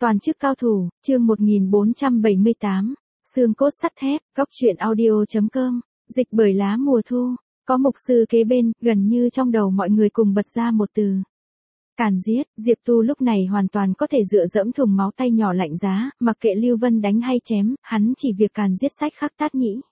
Toàn chức cao thủ, chương 1478, xương cốt sắt thép, góc truyện audio.com, dịch bởi lá mùa thu, có mục sư kế bên, gần như trong đầu mọi người cùng bật ra một từ. Càn giết, Diệp Tu lúc này hoàn toàn có thể dựa dẫm thùng máu tay nhỏ lạnh giá, mặc kệ Lưu Vân đánh hay chém, hắn chỉ việc càn giết Sách Khắc Tát Nhĩ.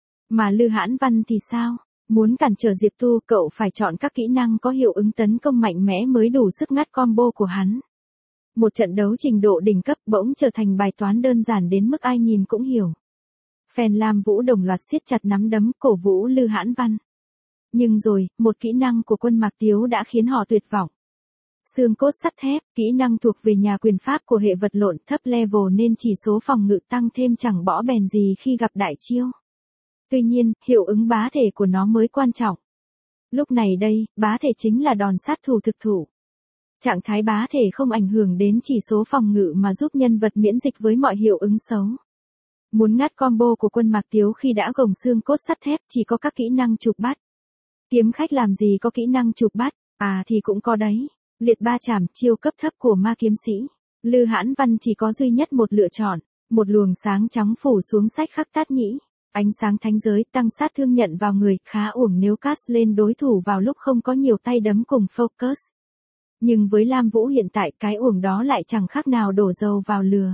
Mà Lư Hãn Văn thì sao? Muốn cản trở Diệp Tu, cậu phải chọn các kỹ năng có hiệu ứng tấn công mạnh mẽ mới đủ sức ngắt combo của hắn. Một trận đấu trình độ đỉnh cấp bỗng trở thành bài toán đơn giản đến mức ai nhìn cũng hiểu. Phèn Lam Vũ đồng loạt siết chặt nắm đấm cổ vũ Lư Hãn Văn. Nhưng rồi, một kỹ năng của Quân Mạc Tiếu đã khiến họ tuyệt vọng. Xương cốt sắt thép, kỹ năng thuộc về nhà quyền pháp của hệ vật lộn thấp level nên chỉ số phòng ngự tăng thêm chẳng bỏ bèn gì khi gặp đại chiêu. Tuy nhiên, hiệu ứng bá thể của nó mới quan trọng. Lúc này đây, bá thể chính là đòn sát thủ thực thụ. Trạng thái bá thể không ảnh hưởng đến chỉ số phòng ngự mà giúp nhân vật miễn dịch với mọi hiệu ứng xấu. Muốn ngắt combo của Quân Mạc Tiếu khi đã gồng xương cốt sắt thép chỉ có các kỹ năng chụp bắt. Kiếm khách làm gì có kỹ năng chụp bắt, thì cũng có đấy. Liệt ba chảm chiêu cấp thấp của ma kiếm sĩ. Lư Hãn Văn chỉ có duy nhất một lựa chọn, một luồng sáng trắng phủ xuống Sách Khắc Tát Nhĩ. Ánh sáng thánh giới tăng sát thương nhận vào người, khá uổng nếu cast lên đối thủ vào lúc không có nhiều tay đấm cùng focus. Nhưng với Lam Vũ hiện tại cái uổng đó lại chẳng khác nào đổ dầu vào lửa.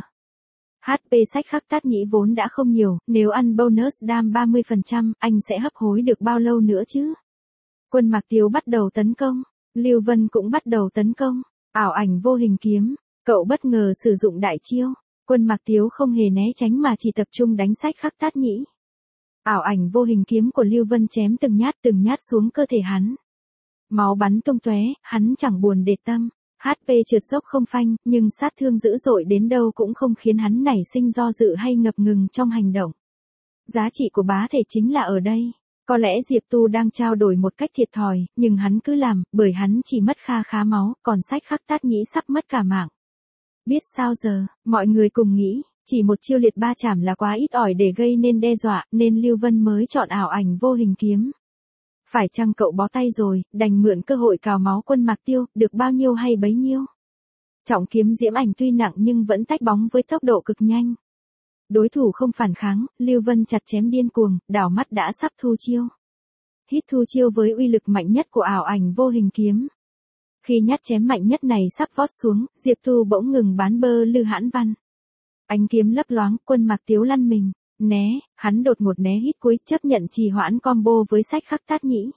HP Sách Khắc Tát Nhĩ vốn đã không nhiều, nếu ăn bonus đam 30%, anh sẽ hấp hối được bao lâu nữa chứ? Quân Mạc Tiếu bắt đầu tấn công, Lưu Vân cũng bắt đầu tấn công, ảo ảnh vô hình kiếm, cậu bất ngờ sử dụng đại chiêu, Quân Mạc Tiếu không hề né tránh mà chỉ tập trung đánh Sách Khắc Tát Nhĩ. Ảo ảnh vô hình kiếm của Lưu Vân chém từng nhát xuống cơ thể hắn. Máu bắn tung tóe, hắn chẳng buồn để tâm, HP trượt dốc không phanh, nhưng sát thương dữ dội đến đâu cũng không khiến hắn nảy sinh do dự hay ngập ngừng trong hành động. Giá trị của bá thể chính là ở đây. Có lẽ Diệp Tu đang trao đổi một cách thiệt thòi, nhưng hắn cứ làm, bởi hắn chỉ mất kha khá máu, còn Sách Khắc Tát Nhĩ sắp mất cả mạng. Biết sao giờ, mọi người cùng nghĩ, chỉ một chiêu liệt ba chảm là quá ít ỏi để gây nên đe dọa, nên Lưu Vân mới chọn ảo ảnh vô hình kiếm. Phải chăng cậu bó tay rồi, đành mượn cơ hội cào máu Quân Mạc Tiêu, được bao nhiêu hay bấy nhiêu. Trọng kiếm diễm ảnh tuy nặng nhưng vẫn tách bóng với tốc độ cực nhanh. Đối thủ không phản kháng, Lưu Vân chặt chém điên cuồng, đảo mắt đã sắp thu chiêu. Hít thu chiêu với uy lực mạnh nhất của ảo ảnh vô hình kiếm. Khi nhát chém mạnh nhất này sắp vót xuống, Diệp Tu bỗng ngừng bắn bơ Lư Hãn Văn. Ánh kiếm lấp loáng, Quân Mạc Tiếu lăn mình, né, hắn đột ngột né hít cuối, chấp nhận trì hoãn combo với Sách Khắc Tát Nhĩ.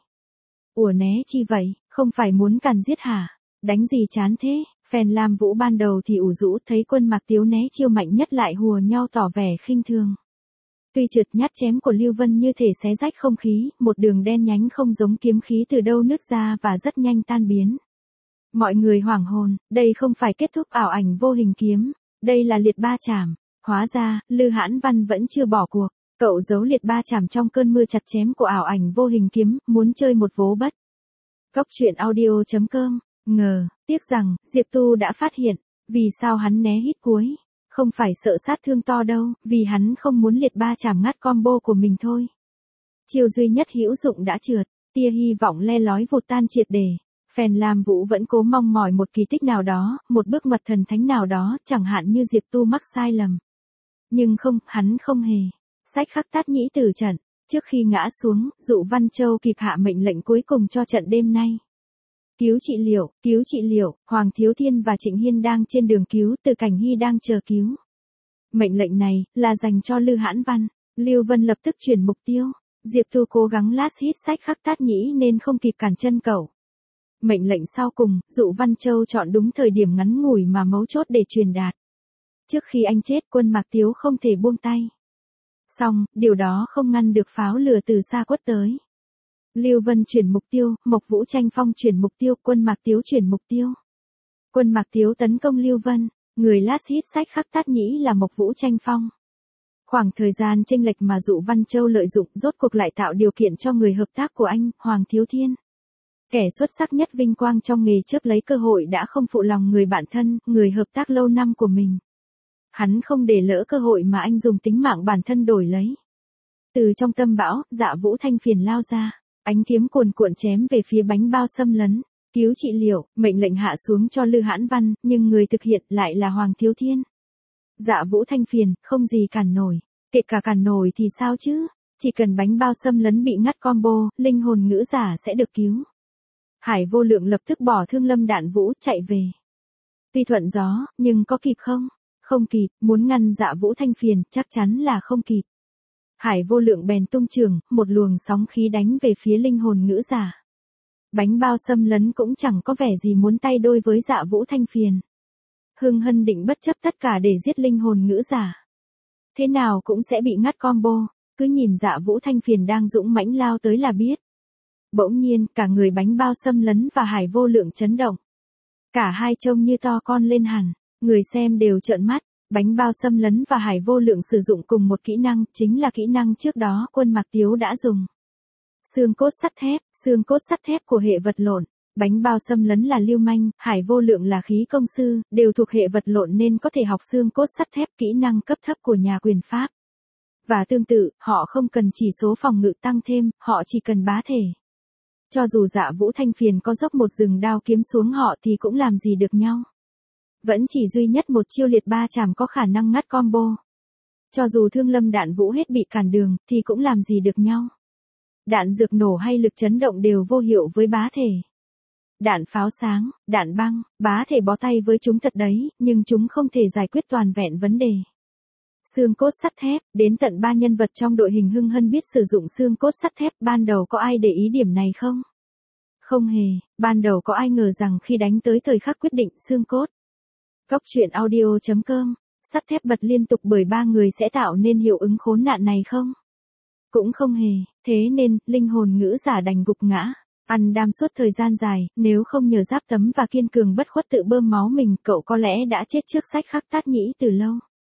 Ủa né chi vậy, không phải muốn càn giết hả? Đánh gì chán thế? Phèn Lam Vũ ban đầu thì ủ rũ, thấy Quân Mạc Tiếu né chiêu mạnh nhất lại hùa nhau tỏ vẻ khinh thường. Tuy trượt nhát chém của Lưu Vân như thể xé rách không khí, một đường đen nhánh không giống kiếm khí từ đâu nứt ra và rất nhanh tan biến. Mọi người hoảng hồn, đây không phải kết thúc ảo ảnh vô hình kiếm, đây là liệt ba chảm. Hóa ra, Lư Hãn Văn vẫn chưa bỏ cuộc, cậu giấu liệt ba chảm trong cơn mưa chặt chém của ảo ảnh vô hình kiếm, muốn chơi một vố bất. Góc truyện audio.com, tiếc rằng, Diệp Tu đã phát hiện, vì sao hắn né hít cuối, không phải sợ sát thương to đâu, vì hắn không muốn liệt ba chảm ngắt combo của mình thôi. Chiêu duy nhất hữu dụng đã trượt, tia hy vọng le lói vụt tan triệt để. Phèn Lam Vũ vẫn cố mong mỏi một kỳ tích nào đó, một bước ngoặt thần thánh nào đó, chẳng hạn như Diệp Tu mắc sai lầm. Nhưng không, hắn không hề. Sách Khắc Tát Nhĩ tử trận, trước khi ngã xuống, Dụ Văn Châu kịp hạ mệnh lệnh cuối cùng cho trận đêm nay. Cứu trị liệu, Hoàng Thiếu Thiên và Trịnh Hiên đang trên đường cứu, Từ Cảnh Hy đang chờ cứu. Mệnh lệnh này, là dành cho Lư Hãn Văn. Lưu Vân lập tức chuyển mục tiêu. Diệp Tu cố gắng last hit Sách Khắc Tát Nhĩ nên không kịp cản chân cậu. Mệnh lệnh sau cùng, Dụ Văn Châu chọn đúng thời điểm ngắn ngủi mà mấu chốt để truyền đạt. Trước khi anh chết, Quân Mạc Tiếu không thể buông tay. Song, điều đó không ngăn được pháo lửa từ xa quất tới. Lưu Vân chuyển mục tiêu, Mộc Vũ Tranh Phong chuyển mục tiêu, Quân Mạc Tiếu chuyển mục tiêu. Quân Mạc Tiếu tấn công Lưu Vân, người last hit Sách Khắc Tát Nhĩ là Mộc Vũ Tranh Phong. Khoảng thời gian chênh lệch mà Dụ Văn Châu lợi dụng rốt cuộc lại tạo điều kiện cho người hợp tác của anh, Hoàng Thiếu Thiên. Kẻ xuất sắc nhất vinh quang trong nghề chớp lấy cơ hội đã không phụ lòng người bạn thân, người hợp tác lâu năm của mình. Hắn không để lỡ cơ hội mà anh dùng tính mạng bản thân đổi lấy. Từ trong tâm bão, Dạ Vũ Thanh phiền lao ra, ánh kiếm cuồn cuộn chém về phía bánh bao xâm lấn. Cứu trị liệu, mệnh lệnh hạ xuống cho Lư Hãn Văn, nhưng người thực hiện lại là Hoàng Thiếu Thiên. Dạ Vũ Thanh phiền, không gì cản nổi. Kể cả cản nổi thì sao chứ? Chỉ cần bánh bao xâm lấn bị ngắt combo, linh hồn ngữ giả sẽ được cứu. Hải Vô Lượng lập tức bỏ Thương Lâm Đạn Vũ chạy về. Tuy thuận gió, nhưng có kịp không? Không kịp, muốn ngăn Dạ Vũ Thanh phiền, chắc chắn là không kịp. Hải Vô Lượng bèn tung trường, một luồng sóng khí đánh về phía linh hồn ngữ giả. Bánh bao xâm lấn cũng chẳng có vẻ gì muốn tay đôi với Dạ Vũ Thanh phiền. Hưng Hân định bất chấp tất cả để giết linh hồn ngữ giả. Thế nào cũng sẽ bị ngắt combo, cứ nhìn Dạ Vũ Thanh phiền đang dũng mãnh lao tới là biết. Bỗng nhiên, cả người bánh bao xâm lấn và Hải Vô Lượng chấn động. Cả hai trông như to con lên hẳn, người xem đều trợn mắt. Bánh bao xâm lấn và Hải Vô Lượng sử dụng cùng một kỹ năng, chính là kỹ năng trước đó Quân Mạc Tiếu đã dùng. Xương cốt sắt thép của hệ vật lộn. Bánh bao xâm lấn là lưu manh, Hải Vô Lượng là khí công sư, đều thuộc hệ vật lộn nên có thể học xương cốt sắt thép, kỹ năng cấp thấp của nhà quyền Pháp. Và tương tự, họ không cần chỉ số phòng ngự tăng thêm, họ chỉ cần bá thể. Cho dù Dạ Vũ Thanh phiền có dốc một rừng đao kiếm xuống họ thì cũng làm gì được nhau. Vẫn chỉ duy nhất một chiêu liệt ba chảm có khả năng ngắt combo. Cho dù Thương Lâm Đạn Vũ hết bị cản đường, thì cũng làm gì được nhau. Đạn dược nổ hay lực chấn động đều vô hiệu với bá thể. Đạn pháo sáng, đạn băng, bá thể bó tay với chúng thật đấy, nhưng chúng không thể giải quyết toàn vẹn vấn đề. Xương cốt sắt thép, đến tận 3 nhân vật trong đội hình Hưng Hân biết sử dụng xương cốt sắt thép, ban đầu có ai để ý điểm này không? Không hề, ban đầu có ai ngờ rằng khi đánh tới thời khắc quyết định xương cốt. Góc truyện audio.com, sắt thép bật liên tục bởi 3 người sẽ tạo nên hiệu ứng khốn nạn này không? Cũng không hề, thế nên, linh hồn ngữ giả đành gục ngã. Ăn đam suốt thời gian dài, nếu không nhờ giáp tấm và kiên cường bất khuất tự bơm máu mình, cậu có lẽ đã chết trước sách khắc tát nhĩ từ lâu.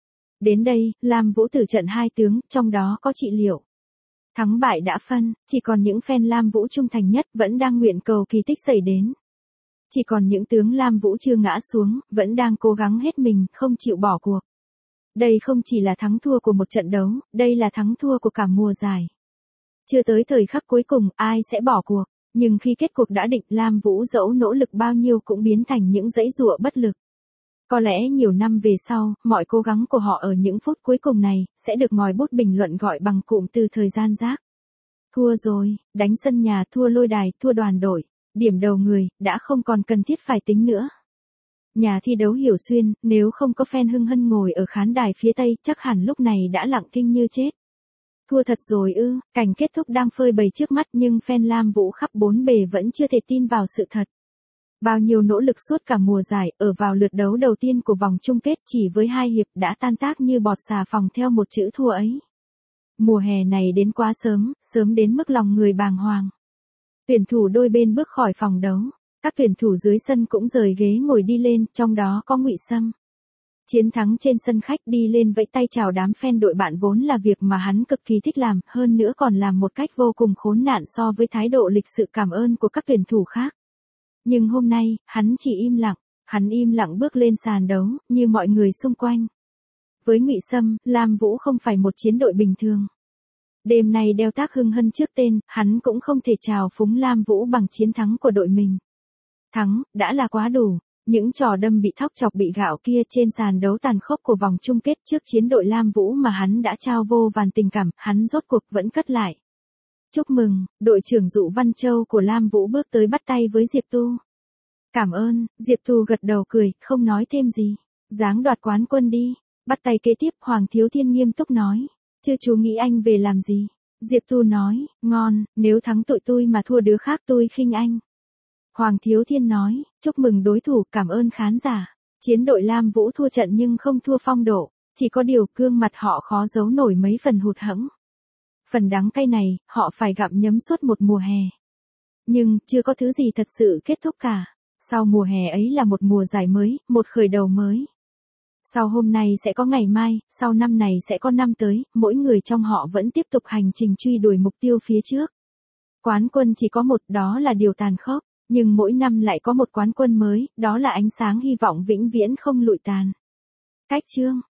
Đến đây, Lam Vũ tử trận 2 tướng, trong đó có trị liệu. Thắng bại đã phân, chỉ còn những fan Lam Vũ trung thành nhất vẫn đang nguyện cầu kỳ tích xảy đến. Chỉ còn những tướng Lam Vũ chưa ngã xuống, vẫn đang cố gắng hết mình, không chịu bỏ cuộc. Đây không chỉ là thắng thua của một trận đấu, đây là thắng thua của cả mùa giải. Chưa tới thời khắc cuối cùng, ai sẽ bỏ cuộc, nhưng khi kết cuộc đã định, Lam Vũ dẫu nỗ lực bao nhiêu cũng biến thành những dãy giụa bất lực. Có lẽ nhiều năm về sau, mọi cố gắng của họ ở những phút cuối cùng này, sẽ được ngòi bút bình luận gọi bằng cụm từ thời gian rác. Thua rồi, đánh sân nhà, thua lôi đài, thua đoàn đội, điểm đầu người, đã không còn cần thiết phải tính nữa. Nhà thi đấu Hiểu Xuyên, nếu không có fan Hưng Hân ngồi ở khán đài phía Tây, chắc hẳn lúc này đã lặng thinh như chết. Thua thật rồi ư, cảnh kết thúc đang phơi bày trước mắt nhưng fan Lam Vũ khắp bốn bề vẫn chưa thể tin vào sự thật. Bao nhiêu nỗ lực suốt cả mùa giải, ở vào lượt đấu đầu tiên của vòng chung kết chỉ với 2 hiệp đã tan tác như bọt xà phòng theo một chữ thua ấy. Mùa hè này đến quá sớm, sớm đến mức lòng người bàng hoàng. Tuyển thủ đôi bên bước khỏi phòng đấu, các tuyển thủ dưới sân cũng rời ghế ngồi đi lên, trong đó có Ngụy Sâm. Chiến thắng trên sân khách đi lên vẫy tay chào đám fan đội bạn vốn là việc mà hắn cực kỳ thích làm, hơn nữa còn làm một cách vô cùng khốn nạn so với thái độ lịch sự cảm ơn của các tuyển thủ khác. Nhưng hôm nay, hắn chỉ hắn im lặng bước lên sàn đấu, như mọi người xung quanh. Với Ngụy Sâm, Lam Vũ không phải một chiến đội bình thường. Đêm nay đeo tác Hưng Hân trước tên, hắn cũng không thể chào phúng Lam Vũ bằng chiến thắng của đội mình. Thắng, đã là quá đủ. Những trò đâm bị thóc chọc bị gạo kia trên sàn đấu tàn khốc của vòng chung kết trước chiến đội Lam Vũ mà hắn đã trao vô vàn tình cảm, hắn rốt cuộc vẫn cất lại. Chúc mừng, đội trưởng Dụ Văn Châu của Lam Vũ bước tới bắt tay với Diệp Tu. Cảm ơn, Diệp Tu gật đầu cười, không nói thêm gì. Giáng đoạt quán quân đi. Bắt tay kế tiếp, Hoàng Thiếu Thiên nghiêm túc nói. Chứ chú nghĩ anh về làm gì? Diệp Tu nói, ngon, nếu thắng tụi tôi mà thua đứa khác tôi khinh anh. Hoàng Thiếu Thiên nói, chúc mừng đối thủ, cảm ơn khán giả. Chiến đội Lam Vũ thua trận nhưng không thua phong độ, chỉ có điều gương mặt họ khó giấu nổi mấy phần hụt hẫng. Phần đắng cay này, họ phải gặm nhấm suốt một mùa hè. Nhưng, chưa có thứ gì thật sự kết thúc cả. Sau mùa hè ấy là một mùa giải mới, một khởi đầu mới. Sau hôm nay sẽ có ngày mai, sau năm này sẽ có năm tới, mỗi người trong họ vẫn tiếp tục hành trình truy đuổi mục tiêu phía trước. Quán quân chỉ có một, đó là điều tàn khốc. Nhưng mỗi năm lại có một quán quân mới, đó là ánh sáng hy vọng vĩnh viễn không lụi tàn. Cách chương